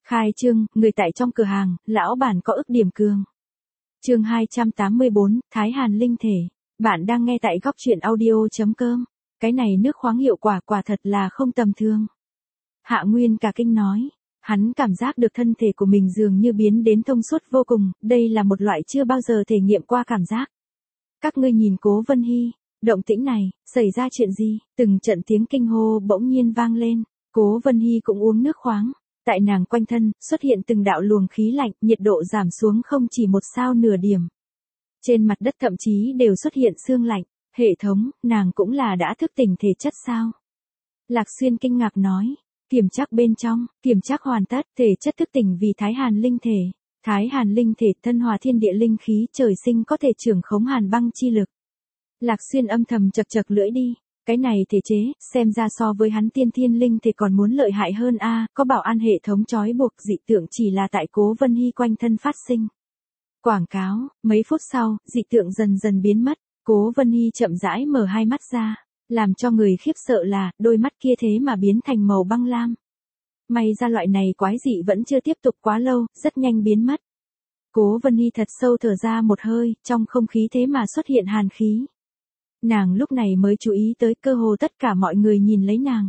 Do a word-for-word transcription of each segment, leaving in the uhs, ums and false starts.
Khai trương, người tại trong cửa hàng, lão bản có ức điểm cường. Chương hai trăm tám mươi bốn, Thái Hàn linh thể. Bạn đang nghe tại góc truyện audio chấm com. Cái này nước khoáng hiệu quả quả thật là không tầm thường. Hạ Nguyên cả kinh nói, hắn cảm giác được thân thể của mình dường như biến đến thông suốt vô cùng, đây là một loại chưa bao giờ thể nghiệm qua cảm giác. Các ngươi nhìn Cố Vân Hy, động tĩnh này, xảy ra chuyện gì? Từng trận tiếng kinh hô bỗng nhiên vang lên, Cố Vân Hy cũng uống nước khoáng. Tại nàng quanh thân, xuất hiện từng đạo luồng khí lạnh, nhiệt độ giảm xuống không chỉ một sao nửa điểm. Trên mặt đất thậm chí đều xuất hiện sương lạnh, hệ thống, nàng cũng là đã thức tỉnh thể chất sao? Lạc Xuyên kinh ngạc nói, kiểm tra bên trong, kiểm tra hoàn tất, thể chất thức tỉnh vì Thái Hàn linh thể. Thái Hàn linh thể thân hòa thiên địa linh khí trời sinh có thể trưởng khống hàn băng chi lực. Lạc Xuyên âm thầm chật chật lưỡi đi. Cái này thể chế, xem ra so với hắn tiên thiên linh thì còn muốn lợi hại hơn a, có bảo an hệ thống trói buộc dị tượng chỉ là tại Cố Vân Hy quanh thân phát sinh. Quảng cáo, mấy phút sau, dị tượng dần dần biến mất, Cố Vân Hy chậm rãi mở hai mắt ra, làm cho người khiếp sợ là, đôi mắt kia thế mà biến thành màu băng lam. May ra loại này quái dị vẫn chưa tiếp tục quá lâu, rất nhanh biến mất. Cố Vân Hy thật sâu thở ra một hơi, trong không khí thế mà xuất hiện hàn khí. Nàng lúc này mới chú ý tới cơ hồ tất cả mọi người nhìn lấy nàng.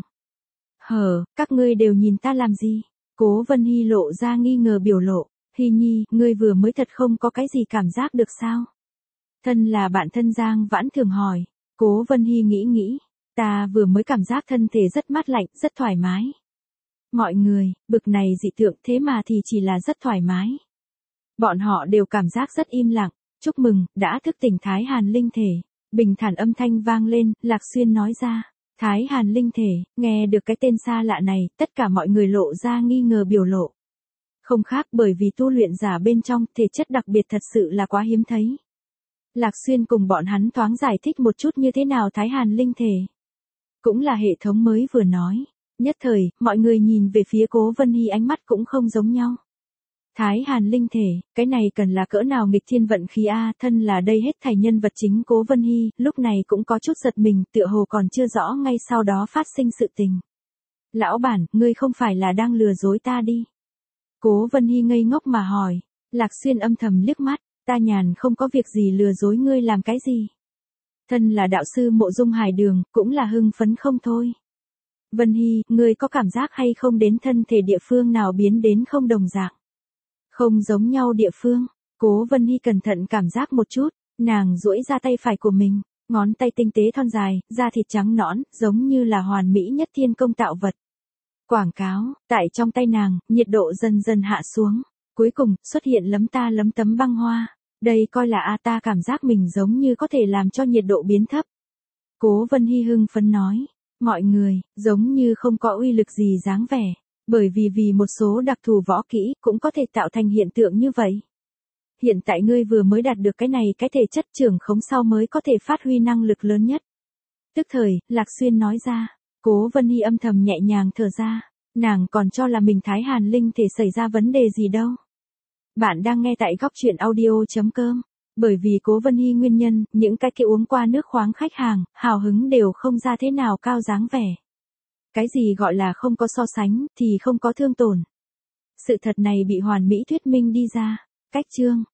Hờ, các ngươi đều nhìn ta làm gì? Cố Vân Hy lộ ra nghi ngờ biểu lộ. Hy Nhi, ngươi vừa mới thật không có cái gì cảm giác được sao? Thân là bạn thân Giang Vãn thường hỏi. Cố Vân Hy nghĩ nghĩ. Ta vừa mới cảm giác thân thể rất mát lạnh, rất thoải mái. Mọi người, bực này dị tượng thế mà thì chỉ là rất thoải mái. Bọn họ đều cảm giác rất im lặng. Chúc mừng, đã thức tỉnh Thái Hàn linh thể. Bình thản âm thanh vang lên, Lạc Xuyên nói ra, Thái Hàn linh thể, nghe được cái tên xa lạ này, tất cả mọi người lộ ra nghi ngờ biểu lộ. Không khác bởi vì tu luyện giả bên trong, thể chất đặc biệt thật sự là quá hiếm thấy. Lạc Xuyên cùng bọn hắn thoáng giải thích một chút như thế nào Thái Hàn linh thể. Cũng là hệ thống mới vừa nói. Nhất thời, mọi người nhìn về phía Cố Vân Hy ánh mắt cũng không giống nhau. Thái Hàn linh thể, cái này cần là cỡ nào nghịch thiên vận khí a, thân là đây hết thảy nhân vật chính Cố Vân Hy, lúc này cũng có chút giật mình, tựa hồ còn chưa rõ ngay sau đó phát sinh sự tình. Lão bản, ngươi không phải là đang lừa dối ta đi. Cố Vân Hy ngây ngốc mà hỏi, Lạc Xuyên âm thầm liếc mắt, ta nhàn không có việc gì lừa dối ngươi làm cái gì. Thân là đạo sư Mộ Dung Hải Đường, cũng là hưng phấn không thôi. Vân Hy, ngươi có cảm giác hay không đến thân thể địa phương nào biến đến không đồng dạng? Không giống nhau địa phương, Cố Vân Hy cẩn thận cảm giác một chút, nàng duỗi ra tay phải của mình, ngón tay tinh tế thon dài, da thịt trắng nõn, giống như là hoàn mỹ nhất thiên công tạo vật. Quảng cáo, tại trong tay nàng, nhiệt độ dần dần hạ xuống, cuối cùng, xuất hiện lấm ta lấm tấm băng hoa, đây coi là a ta cảm giác mình giống như có thể làm cho nhiệt độ biến thấp. Cố Vân Hy hưng phấn nói, mọi người, giống như không có uy lực gì dáng vẻ. Bởi vì vì một số đặc thù võ kỹ cũng có thể tạo thành hiện tượng như vậy. Hiện tại ngươi vừa mới đạt được cái này cái thể chất trưởng khống sau mới có thể phát huy năng lực lớn nhất. Tức thời, Lạc Xuyên nói ra, Cố Vân Hy âm thầm nhẹ nhàng thở ra, nàng còn cho là mình Thái Hàn linh thể xảy ra vấn đề gì đâu. Bạn đang nghe tại góc truyện audio chấm com. Bởi vì Cố Vân Hy nguyên nhân, những cái kia uống qua nước khoáng khách hàng, hào hứng đều không ra thế nào cao dáng vẻ. Cái gì gọi là không có so sánh, thì không có thương tổn. Sự thật này bị hoàn mỹ thuyết minh đi ra. Cách chương.